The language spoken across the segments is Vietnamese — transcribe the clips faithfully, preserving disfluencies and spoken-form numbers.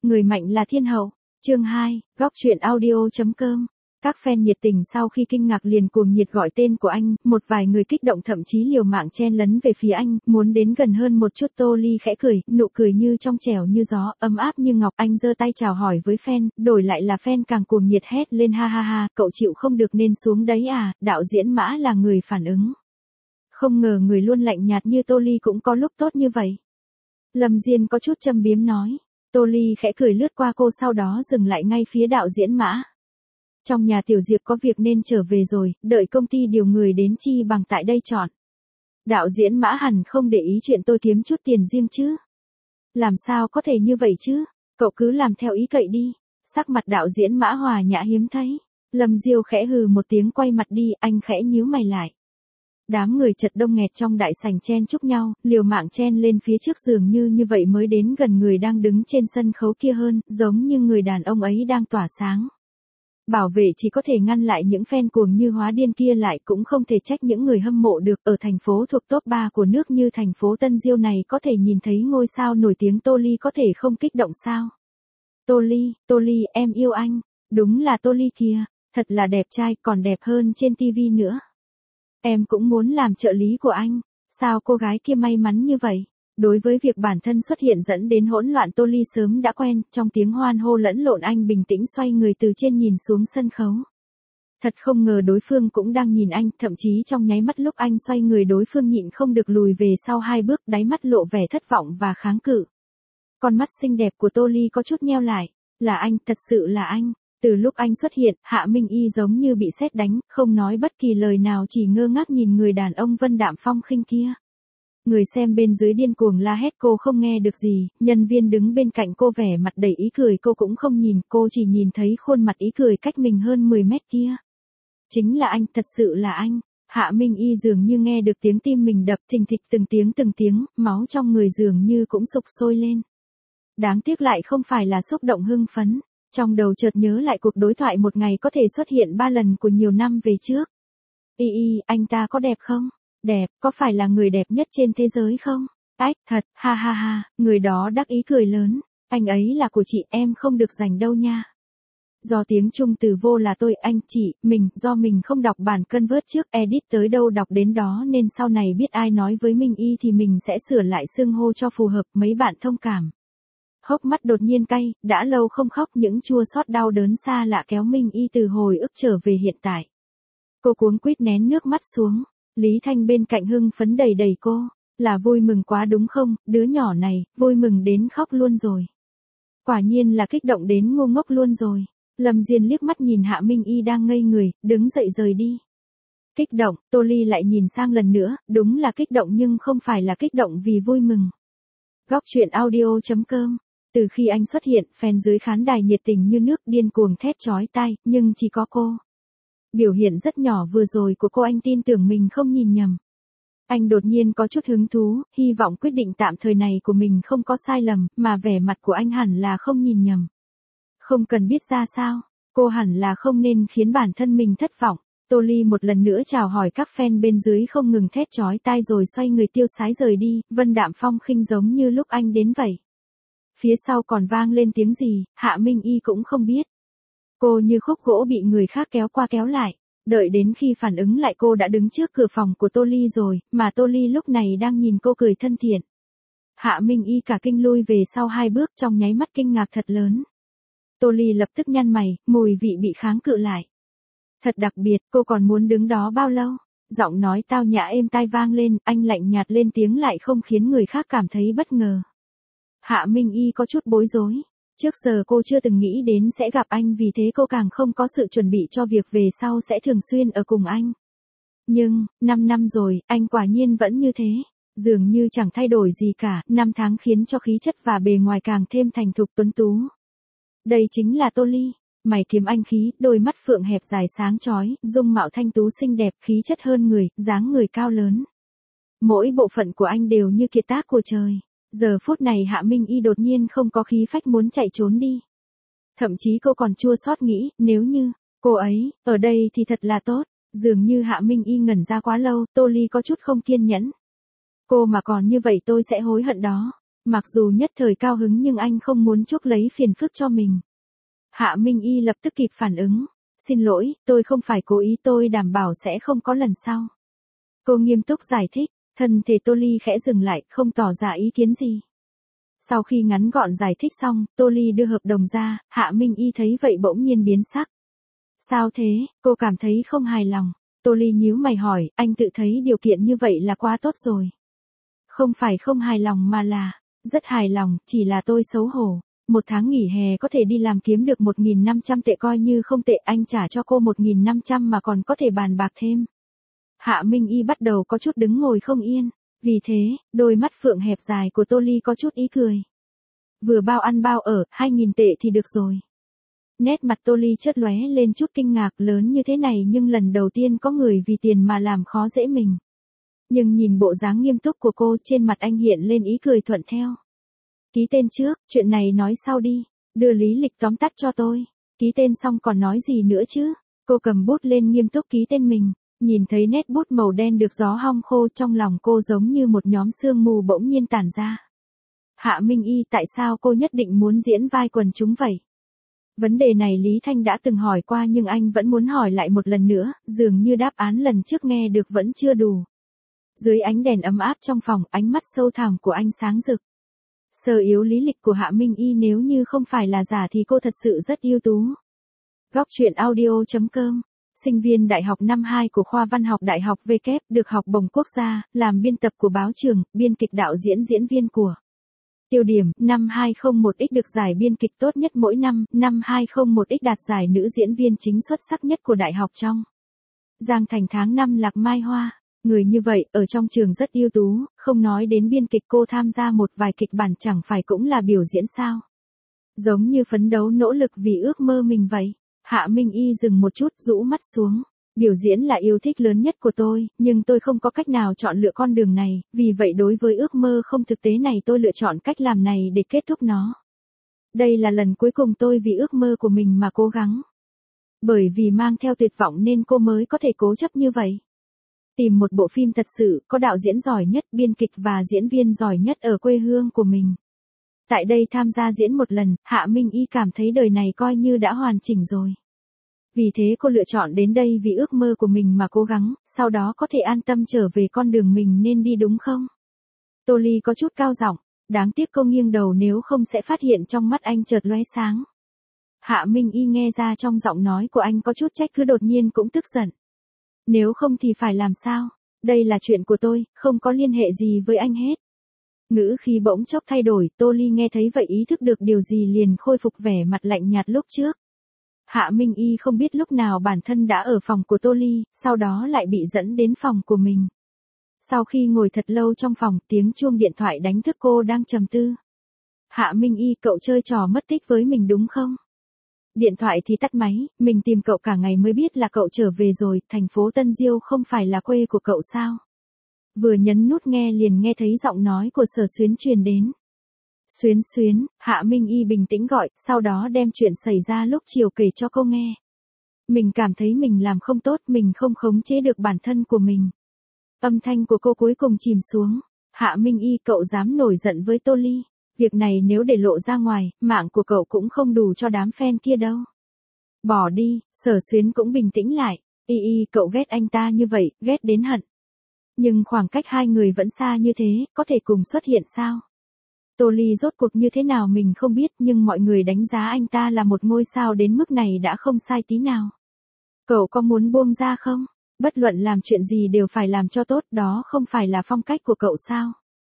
Người mạnh là thiên hậu. Chương hai, góc truyện audio.com. Các fan nhiệt tình sau khi kinh ngạc liền cuồng nhiệt gọi tên của anh, một vài người kích động thậm chí liều mạng chen lấn về phía anh, muốn đến gần hơn một chút. Tô Ly khẽ cười, nụ cười như trong trẻo như gió, ấm áp như ngọc. Anh giơ tay chào hỏi với fan, đổi lại là fan càng cuồng nhiệt hét lên ha ha ha, cậu chịu không được nên xuống đấy à. Đạo diễn Mã là người phản ứng. Không ngờ người luôn lạnh nhạt như Tô Ly cũng có lúc tốt như vậy. Lâm Diên có chút châm biếm nói. Tô Ly khẽ cười lướt qua cô, sau đó dừng lại ngay phía đạo diễn Mã. Trong nhà Tiểu Diệp có việc nên trở về rồi, đợi công ty điều người đến chi bằng tại đây chọn. Đạo diễn Mã hẳn không để ý chuyện tôi kiếm chút tiền riêng chứ. Làm sao có thể như vậy chứ, cậu cứ làm theo ý cậy đi. Sắc mặt đạo diễn Mã hòa nhã hiếm thấy. Lâm Diêu khẽ hừ một tiếng quay mặt đi, anh khẽ nhíu mày lại. Đám người chật đông nghẹt trong đại sảnh chen chúc nhau, liều mạng chen lên phía trước, dường như như vậy mới đến gần người đang đứng trên sân khấu kia hơn, giống như người đàn ông ấy đang tỏa sáng. Bảo vệ chỉ có thể ngăn lại những fan cuồng như hóa điên kia lại, cũng không thể trách những người hâm mộ được. Ở thành phố thuộc top ba của nước như thành phố Tân Diêu này có thể nhìn thấy ngôi sao nổi tiếng Tô Ly có thể không kích động sao? Tô Ly, Tô Ly, em yêu anh. Đúng là Tô Ly kìa, thật là đẹp trai, còn đẹp hơn trên tivi nữa. Em cũng muốn làm trợ lý của anh. Sao cô gái kia may mắn như vậy? Đối với việc bản thân xuất hiện dẫn đến hỗn loạn, Tô Ly sớm đã quen, trong tiếng hoan hô lẫn lộn anh bình tĩnh xoay người từ trên nhìn xuống sân khấu. Thật không ngờ đối phương cũng đang nhìn anh, thậm chí trong nháy mắt lúc anh xoay người đối phương nhịn không được lùi về sau hai bước, đáy mắt lộ vẻ thất vọng và kháng cự. Con mắt xinh đẹp của Tô Ly có chút nheo lại. Là anh, thật sự là anh. Từ lúc anh xuất hiện, Hạ Minh Y giống như bị sét đánh, không nói bất kỳ lời nào, chỉ ngơ ngác nhìn người đàn ông vân đạm phong khinh kia. Người xem bên dưới điên cuồng la hét, cô không nghe được gì, nhân viên đứng bên cạnh cô vẻ mặt đầy ý cười cô cũng không nhìn, cô chỉ nhìn thấy khuôn mặt ý cười cách mình hơn mười mét kia. Chính là anh, thật sự là anh. Hạ Minh Y dường như nghe được tiếng tim mình đập thình thịch từng tiếng từng tiếng, máu trong người dường như cũng sục sôi lên. Đáng tiếc lại không phải là xúc động hưng phấn. Trong đầu chợt nhớ lại cuộc đối thoại một ngày có thể xuất hiện ba lần của nhiều năm về trước. Y y, anh ta có đẹp không? Đẹp, có phải là người đẹp nhất trên thế giới không? Ách, thật, ha ha ha, người đó đắc ý cười lớn. Anh ấy là của chị, em không được giành đâu nha. Do tiếng Trung từ vô là tôi, anh, chị, mình, do mình không đọc bản convert trước, edit tới đâu đọc đến đó nên sau này biết ai nói với mình y thì mình sẽ sửa lại xưng hô cho phù hợp, mấy bạn thông cảm. Hốc mắt đột nhiên cay, đã lâu không khóc, những chua xót đau đớn xa lạ kéo Minh Y từ hồi ức trở về hiện tại. Cô cuống quýt nén nước mắt xuống. Lý Thanh bên cạnh hưng phấn đầy đầy cô. Là vui mừng quá đúng không, đứa nhỏ này, vui mừng đến khóc luôn rồi. Quả nhiên là kích động đến ngu ngốc luôn rồi. Lâm Diên liếc mắt nhìn Hạ Minh Y đang ngây người, đứng dậy rời đi. Kích động, Tô Ly lại nhìn sang lần nữa, đúng là kích động nhưng không phải là kích động vì vui mừng. Góc truyện audio.com. Từ khi anh xuất hiện, fan dưới khán đài nhiệt tình như nước, điên cuồng thét chói tai, nhưng chỉ có cô. Biểu hiện rất nhỏ vừa rồi của cô anh tin tưởng mình không nhìn nhầm. Anh đột nhiên có chút hứng thú, hy vọng quyết định tạm thời này của mình không có sai lầm, mà vẻ mặt của anh hẳn là không nhìn nhầm. Không cần biết ra sao, cô hẳn là không nên khiến bản thân mình thất vọng. Tô Ly một lần nữa chào hỏi các fan bên dưới không ngừng thét chói tai rồi xoay người tiêu sái rời đi, vân đạm phong khinh giống như lúc anh đến vậy. Phía sau còn vang lên tiếng gì, Hạ Minh Y cũng không biết. Cô như khúc gỗ bị người khác kéo qua kéo lại. Đợi đến khi phản ứng lại cô đã đứng trước cửa phòng của Tô Ly rồi, mà Tô Ly lúc này đang nhìn cô cười thân thiện. Hạ Minh Y cả kinh lui về sau hai bước, trong nháy mắt kinh ngạc thật lớn. Tô Ly lập tức nhăn mày, mùi vị bị kháng cự lại. Thật đặc biệt, cô còn muốn đứng đó bao lâu? Giọng nói tao nhã êm tai vang lên, anh lạnh nhạt lên tiếng lại không khiến người khác cảm thấy bất ngờ. Hạ Minh Y có chút bối rối. Trước giờ cô chưa từng nghĩ đến sẽ gặp anh, vì thế cô càng không có sự chuẩn bị cho việc về sau sẽ thường xuyên ở cùng anh. Nhưng, năm năm rồi, anh quả nhiên vẫn như thế. Dường như chẳng thay đổi gì cả, năm tháng khiến cho khí chất và bề ngoài càng thêm thành thục tuấn tú. Đây chính là Tô Ly. Mày kiếm anh khí, đôi mắt phượng hẹp dài sáng chói, dung mạo thanh tú xinh đẹp, khí chất hơn người, dáng người cao lớn. Mỗi bộ phận của anh đều như kiệt tác của trời. Giờ phút này Hạ Minh Y đột nhiên không có khí phách muốn chạy trốn đi. Thậm chí cô còn chua xót nghĩ, nếu như, cô ấy, ở đây thì thật là tốt. Dường như Hạ Minh Y ngẩn ra quá lâu, Tô Ly có chút không kiên nhẫn. Cô mà còn như vậy tôi sẽ hối hận đó. Mặc dù nhất thời cao hứng nhưng anh không muốn chuốc lấy phiền phức cho mình. Hạ Minh Y lập tức kịp phản ứng. Xin lỗi, tôi không phải cố ý, tôi đảm bảo sẽ không có lần sau. Cô nghiêm túc giải thích, thân thể Tô Ly khẽ dừng lại, không tỏ ra ý kiến gì. Sau khi ngắn gọn giải thích xong, Tô Ly đưa hợp đồng ra, Hạ Minh Y thấy vậy bỗng nhiên biến sắc. Sao thế, cô cảm thấy không hài lòng. Tô Ly nhíu mày hỏi, anh tự thấy điều kiện như vậy là quá tốt rồi. Không phải không hài lòng mà là, rất hài lòng, chỉ là tôi xấu hổ. Một tháng nghỉ hè có thể đi làm kiếm được một nghìn năm trăm tệ coi như không tệ, anh trả cho cô một nghìn năm trăm mà còn có thể bàn bạc thêm. Hạ Minh Y bắt đầu có chút đứng ngồi không yên, vì thế, đôi mắt phượng hẹp dài của Tô Ly có chút ý cười. Vừa bao ăn bao ở, hai nghìn tệ thì được rồi. Nét mặt Tô Ly chớp lóe lên chút kinh ngạc, lớn như thế này nhưng lần đầu tiên có người vì tiền mà làm khó dễ mình. Nhưng nhìn bộ dáng nghiêm túc của cô, trên mặt anh hiện lên ý cười thuận theo. Ký tên trước, chuyện này nói sau đi, đưa lý lịch tóm tắt cho tôi. Ký tên xong còn nói gì nữa chứ? Cô cầm bút lên nghiêm túc ký tên mình, nhìn thấy nét bút màu đen được gió hong khô, trong lòng cô giống như một nhóm sương mù bỗng nhiên tản ra. Hạ Minh Y, tại sao cô nhất định muốn diễn vai quần chúng vậy? Vấn đề này Lý Thanh đã từng hỏi qua nhưng anh vẫn muốn hỏi lại một lần nữa, dường như đáp án lần trước nghe được vẫn chưa đủ. Dưới ánh đèn ấm áp trong phòng, ánh mắt sâu thẳm của anh sáng rực. Sơ yếu lý lịch của Hạ Minh Y nếu như không phải là giả thì cô thật sự rất ưu tú. Góc truyện audio chấm com. Sinh viên đại học năm hai của khoa văn học Đại học W được học bổng quốc gia, làm biên tập của báo trường, biên kịch đạo diễn diễn viên của. Tiêu điểm, năm hai không một x được giải biên kịch tốt nhất mỗi năm, năm hai không một x đạt giải nữ diễn viên chính xuất sắc nhất của đại học trong. Giang Thành tháng năm Lạc Mai Hoa. Người như vậy, ở trong trường rất ưu tú, không nói đến biên kịch, cô tham gia một vài kịch bản chẳng phải cũng là biểu diễn sao. Giống như phấn đấu nỗ lực vì ước mơ mình vậy. Hạ Minh Y dừng một chút, rũ mắt xuống. Biểu diễn là yêu thích lớn nhất của tôi, nhưng tôi không có cách nào chọn lựa con đường này, vì vậy đối với ước mơ không thực tế này tôi lựa chọn cách làm này để kết thúc nó. Đây là lần cuối cùng tôi vì ước mơ của mình mà cố gắng. Bởi vì mang theo tuyệt vọng nên cô mới có thể cố chấp như vậy. Tìm một bộ phim thật sự có đạo diễn giỏi nhất, biên kịch và diễn viên giỏi nhất ở quê hương của mình. Tại đây tham gia diễn một lần, Hạ Minh Y cảm thấy đời này coi như đã hoàn chỉnh rồi. Vì thế cô lựa chọn đến đây vì ước mơ của mình mà cố gắng, sau đó có thể an tâm trở về con đường mình nên đi, đúng không? Tô Ly có chút cao giọng, đáng tiếc cô nghiêng đầu nếu không sẽ phát hiện trong mắt anh chợt lóe sáng. Hạ Minh Y nghe ra trong giọng nói của anh có chút trách cứ, đột nhiên cũng tức giận. Nếu không thì phải làm sao? Đây là chuyện của tôi, không có liên hệ gì với anh hết. Ngữ khí bỗng chốc thay đổi, Tô Ly nghe thấy vậy ý thức được điều gì liền khôi phục vẻ mặt lạnh nhạt lúc trước. Hạ Minh Y không biết lúc nào bản thân đã ở phòng của Tô Ly, sau đó lại bị dẫn đến phòng của mình. Sau khi ngồi thật lâu trong phòng, tiếng chuông điện thoại đánh thức cô đang trầm tư. Hạ Minh Y, cậu chơi trò mất tích với mình đúng không? Điện thoại thì tắt máy, mình tìm cậu cả ngày mới biết là cậu trở về rồi, thành phố Tân Diêu không phải là quê của cậu sao? Vừa nhấn nút nghe liền nghe thấy giọng nói của Sở Xuyến truyền đến. Xuyến Xuyến, Hạ Minh Y bình tĩnh gọi, sau đó đem chuyện xảy ra lúc chiều kể cho cô nghe. Mình cảm thấy mình làm không tốt, mình không khống chế được bản thân của mình. Âm thanh của cô cuối cùng chìm xuống. Hạ Minh Y, cậu dám nổi giận với Tô Ly. Việc này nếu để lộ ra ngoài, mạng của cậu cũng không đủ cho đám fan kia đâu. Bỏ đi, Sở Xuyến cũng bình tĩnh lại. Y Y, cậu ghét anh ta như vậy, ghét đến hận. Nhưng khoảng cách hai người vẫn xa như thế, có thể cùng xuất hiện sao? Tô Ly rốt cuộc như thế nào mình không biết, nhưng mọi người đánh giá anh ta là một ngôi sao đến mức này đã không sai tí nào. Cậu có muốn buông ra không? Bất luận làm chuyện gì đều phải làm cho tốt, đó không phải là phong cách của cậu sao?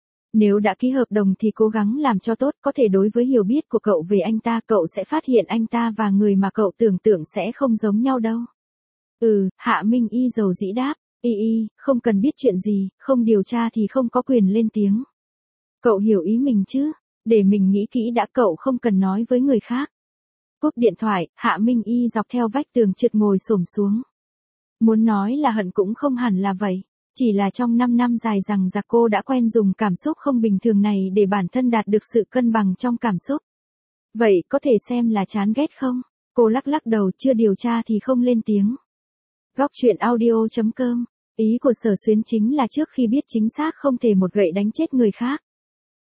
Nếu đã ký hợp đồng thì cố gắng làm cho tốt, có thể đối với hiểu biết của cậu về anh ta, cậu sẽ phát hiện anh ta và người mà cậu tưởng tượng sẽ không giống nhau đâu. Ừ, Hạ Minh Y dầu dĩ đáp. Y Y, không cần biết chuyện gì, không điều tra thì không có quyền lên tiếng. Cậu hiểu ý mình chứ, để mình nghĩ kỹ đã, cậu không cần nói với người khác. Cúp điện thoại, Hạ Minh Y dọc theo vách tường trượt ngồi xổm xuống. Muốn nói là hận cũng không hẳn là vậy, chỉ là trong năm năm dài rằng giặc cô đã quen dùng cảm xúc không bình thường này để bản thân đạt được sự cân bằng trong cảm xúc. Vậy có thể xem là chán ghét không? Cô lắc lắc đầu, chưa điều tra thì không lên tiếng. Góc truyện audio chấm com. Ý của Sở Xuyến chính là trước khi biết chính xác không thể một gậy đánh chết người khác.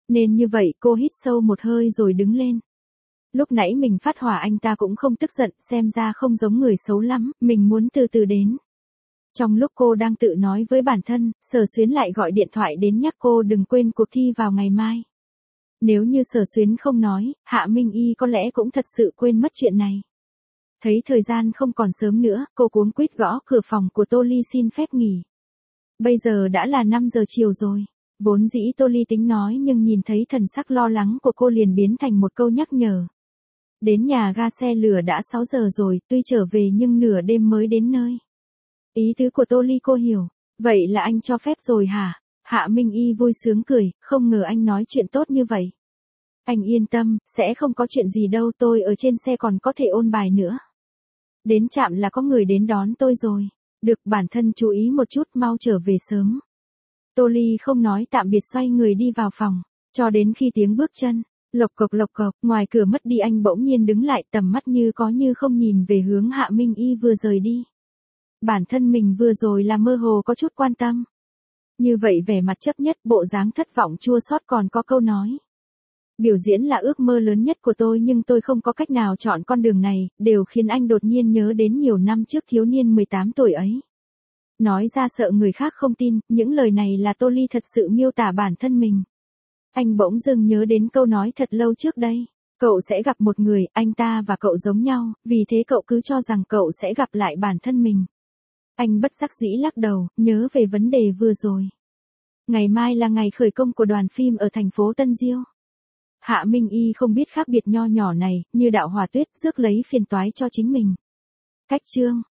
Nên như vậy cô hít sâu một hơi rồi đứng lên. Lúc nãy mình phát hỏa anh ta cũng không tức giận, xem ra không giống người xấu lắm, mình muốn từ từ đến. Trong lúc cô đang tự nói với bản thân, Sở Xuyến lại gọi điện thoại đến nhắc cô đừng quên cuộc thi vào ngày mai. Nếu như Sở Xuyến không nói, Hạ Minh Y có lẽ cũng thật sự quên mất chuyện này. Thấy thời gian không còn sớm nữa, cô cuống quýt gõ cửa phòng của Tô Ly xin phép nghỉ. Bây giờ đã là năm giờ chiều rồi. Vốn dĩ Tô Ly tính nói nhưng nhìn thấy thần sắc lo lắng của cô liền biến thành một câu nhắc nhở. Đến nhà ga xe lửa đã sáu giờ rồi, tuy trở về nhưng nửa đêm mới đến nơi. Ý tứ của Tô Ly cô hiểu. Vậy là anh cho phép rồi hả? Hạ Minh Y vui sướng cười, không ngờ anh nói chuyện tốt như vậy. Anh yên tâm, sẽ không có chuyện gì đâu, tôi ở trên xe còn có thể ôn bài nữa. Đến trạm là có người đến đón tôi rồi. Được, bản thân chú ý một chút, mau trở về sớm. Tô Ly không nói tạm biệt xoay người đi vào phòng, cho đến khi tiếng bước chân, lộc cộc lộc cộc, ngoài cửa mất đi anh bỗng nhiên đứng lại, tầm mắt như có như không nhìn về hướng Hạ Minh Y vừa rời đi. Bản thân mình vừa rồi là mơ hồ có chút quan tâm. Như vậy vẻ mặt chấp nhất, bộ dáng thất vọng chua xót, còn có câu nói. Biểu diễn là ước mơ lớn nhất của tôi nhưng tôi không có cách nào chọn con đường này, đều khiến anh đột nhiên nhớ đến nhiều năm trước thiếu niên mười tám tuổi ấy. Nói ra sợ người khác không tin, những lời này là Tô Ly thật sự miêu tả bản thân mình. Anh bỗng dưng nhớ đến câu nói thật lâu trước đây. Cậu sẽ gặp một người, anh ta và cậu giống nhau, vì thế cậu cứ cho rằng cậu sẽ gặp lại bản thân mình. Anh bất đắc dĩ lắc đầu, nhớ về vấn đề vừa rồi. Ngày mai là ngày khởi công của đoàn phim ở thành phố Tân Diêu. Hạ Minh Y không biết khác biệt nho nhỏ này, như đạo hỏa tuyết rước lấy phiền toái cho chính mình. Cách chương